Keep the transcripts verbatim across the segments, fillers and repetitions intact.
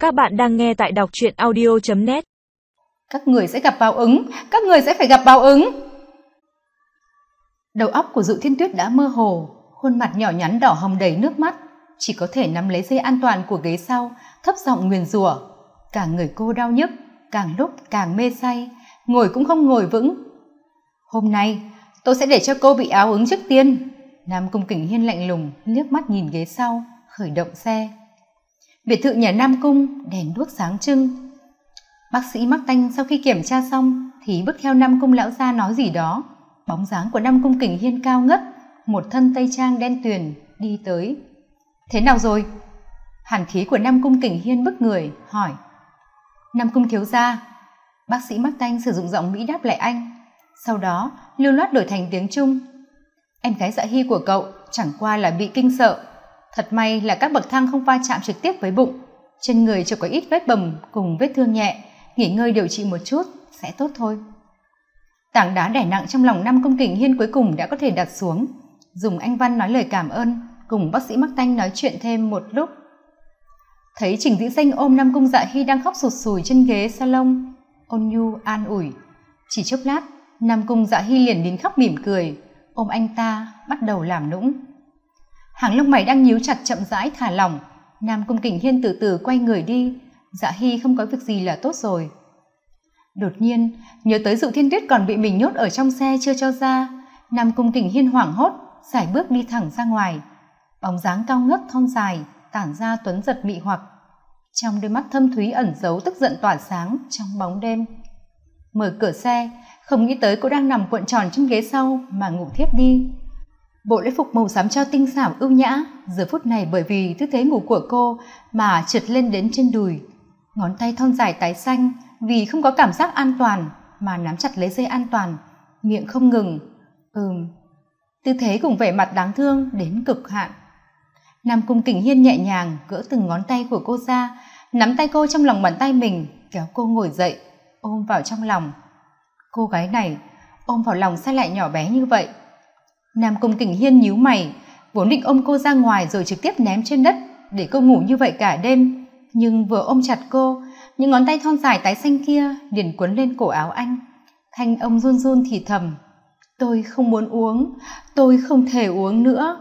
Các bạn đang nghe tại đọc truyện audio chấm net. Các người sẽ gặp báo ứng, các người sẽ phải gặp báo ứng. Đầu óc của Dụ Thiên Tuyết đã mơ hồ, khuôn mặt nhỏ nhắn đỏ hồng đầy nước mắt, chỉ có thể nắm lấy dây an toàn của ghế sau, thấp giọng nguyền rủa. Cả người cô đau nhức, càng lúc càng mê say, ngồi cũng không ngồi vững. Hôm nay, tôi sẽ để cho cô bị áo ứng trước tiên. Nam Cung Kình Hiên lạnh lùng liếc mắt nhìn ghế sau, khởi động xe. Biệt thự nhà Nam Cung đèn đuốc sáng trưng. Bác sĩ Mắc Tanh sau khi kiểm tra xong thì bước theo Nam Cung lão gia nói gì đó. Bóng dáng của Nam Cung Kình Hiên cao ngất, một thân tây trang đen tuyền đi tới. Thế nào rồi? Hàn khí của Nam Cung Kình Hiên bức người hỏi. Nam Cung thiếu gia. Bác sĩ Mắc Tanh sử dụng giọng Mỹ đáp lại anh, sau đó lưu loát đổi thành tiếng Trung. Em gái Dạ Hy của cậu chẳng qua là bị kinh sợ, thật may là các bậc thang không va chạm trực tiếp với bụng, trên người chỉ có ít vết bầm cùng vết thương nhẹ, nghỉ ngơi điều trị một chút sẽ tốt thôi. Tảng đá đè nặng trong lòng Nam Cung Kình Hiên cuối cùng đã có thể đặt xuống, dùng Anh văn nói lời cảm ơn, cùng bác sĩ Mắc Tanh nói chuyện thêm một lúc. Thấy Trình Dĩ Danh ôm Nam Cung Dạ Hy đang khóc sụt sùi trên ghế salon, ôn nhu an ủi. Chỉ chốc lát, Nam Cung Dạ Hy liền nín khóc mỉm cười, ôm anh ta bắt đầu làm nũng. Hàng lông mày đang nhíu chặt chậm rãi thả lỏng. Nam Cung Kình Hiên từ từ quay người đi. Dạ Hy không có việc gì là tốt rồi. Đột nhiên nhớ tới Dụ Thiên Tuyết còn bị mình nhốt ở trong xe chưa cho ra, Nam Cung Kình Hiên hoảng hốt sải bước đi thẳng ra ngoài. Bóng dáng cao ngất thon dài tản ra tuấn giật mị hoặc, trong đôi mắt thâm thúy ẩn giấu tức giận tỏa sáng trong bóng đêm. Mở cửa xe, không nghĩ tới cô đang nằm cuộn tròn trên ghế sau mà ngủ thiếp đi. Bộ lễ phục màu xám cho tinh xảo ưu nhã, giờ phút này bởi vì tư thế ngủ của cô mà trượt lên đến trên đùi. Ngón tay thon dài tái xanh vì không có cảm giác an toàn mà nắm chặt lấy dây an toàn, miệng không ngừng ừm. Tư thế cùng vẻ mặt đáng thương đến cực hạn. Nam Cung Kình Hiên nhẹ nhàng gỡ từng ngón tay của cô ra, nắm tay cô trong lòng bàn tay mình, kéo cô ngồi dậy, ôm vào trong lòng. Cô gái này ôm vào lòng sao lại nhỏ bé như vậy? Nam Cung Kình Hiên nhíu mày, vốn định ôm cô ra ngoài rồi trực tiếp ném trên đất để cô ngủ như vậy cả đêm, nhưng vừa ôm chặt cô, những ngón tay thon dài tái xanh kia liền quấn lên cổ áo anh. Thanh âm run run thì thầm, tôi không muốn uống, tôi không thể uống nữa.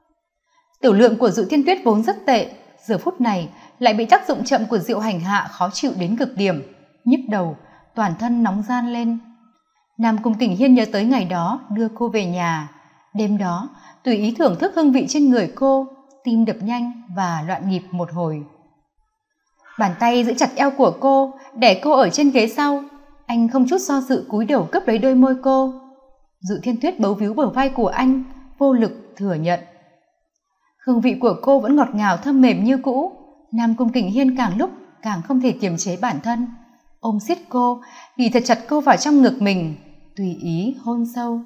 Tiểu lượng của Dụ Thiên Tuyết vốn rất tệ, giờ phút này lại bị tác dụng chậm của rượu hành hạ khó chịu đến cực điểm, nhức đầu, toàn thân nóng ran lên. Nam Cung Kình Hiên nhớ tới ngày đó đưa cô về nhà. Đêm đó tùy ý thưởng thức hương vị trên người cô, tim đập nhanh và loạn nhịp một hồi. Bàn tay giữ chặt eo của cô, để cô ở trên ghế sau. Anh không chút do dự cúi đầu cướp lấy đôi môi cô. Dụ Thiên Tuyết bấu víu bờ vai của anh, vô lực thừa nhận. Hương vị của cô vẫn ngọt ngào thơm mềm như cũ. Nam Cung Kình Hiên càng lúc càng không thể kiềm chế bản thân, ôm siết cô, ghi thật chặt cô vào trong ngực mình, tùy ý hôn sâu.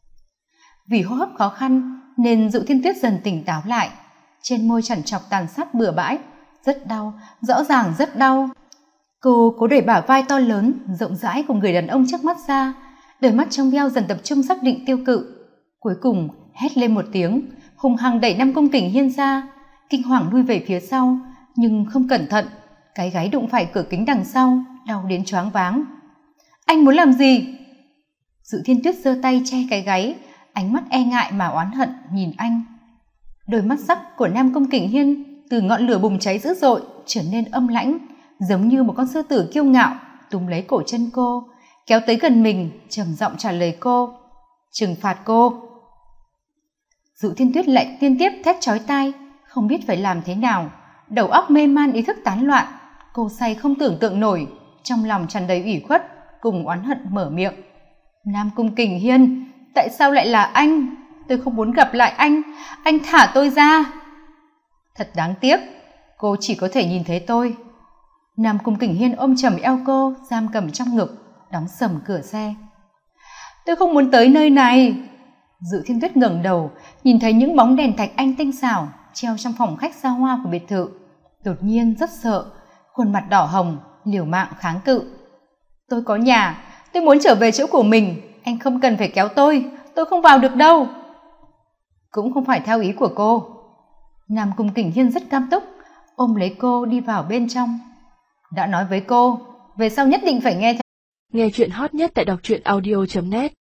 Vì hô hấp khó khăn nên Dụ Thiên Tuyết dần tỉnh táo lại, trên môi chằn chọc tàn sát bừa bãi, rất đau, rõ ràng rất đau. Cô cố đẩy bả vai to lớn rộng rãi của người đàn ông trước mắt ra, đôi mắt trong veo dần tập trung xác định tiêu cự. Cuối cùng hét lên một tiếng, hùng hăng đẩy Nam Cung Kình Hiên ra, kinh hoàng lui về phía sau, nhưng không cẩn thận, cái gáy đụng phải cửa kính đằng sau, đau đến choáng váng. Anh muốn làm gì? Dụ Thiên Tuyết giơ tay che cái gáy, ánh mắt e ngại mà oán hận nhìn anh. Đôi mắt sắc của Nam Cung Kình Hiên từ ngọn lửa bùng cháy dữ dội trở nên âm lãnh, giống như một con sư tử kiêu ngạo túm lấy cổ chân cô, kéo tới gần mình, trầm giọng trả lời cô, trừng phạt cô. Dụ Thiên Tuyết lại liên tiếp thét chói tai, không biết phải làm thế nào, đầu óc mê man, ý thức tán loạn. Cô say không tưởng tượng nổi, trong lòng tràn đầy ủy khuất cùng oán hận mở miệng. Nam Cung Kình Hiên, tại sao lại là anh? Tôi không muốn gặp lại anh, anh thả tôi ra. Thật đáng tiếc, cô chỉ có thể nhìn thấy tôi. Nam Cung Kình Hiên ôm chầm eo cô, giam cầm trong ngực, đóng sầm cửa xe. Tôi không muốn tới nơi này. Dụ Thiên Tuyết ngẩng đầu, nhìn thấy những bóng đèn thạch anh tinh xảo treo trong phòng khách xa hoa của biệt thự, đột nhiên rất sợ, khuôn mặt đỏ hồng, liều mạng kháng cự. Tôi có nhà, tôi muốn trở về chỗ của mình, anh không cần phải kéo tôi, tôi không vào được đâu. Cũng không phải theo ý của cô. Nam Cung Kình Hiên rất cam túc, ôm lấy cô đi vào bên trong, Đã nói với cô, về sau nhất định phải nghe theo. Nghe chuyện hot nhất tại đọc truyện audio chấm net.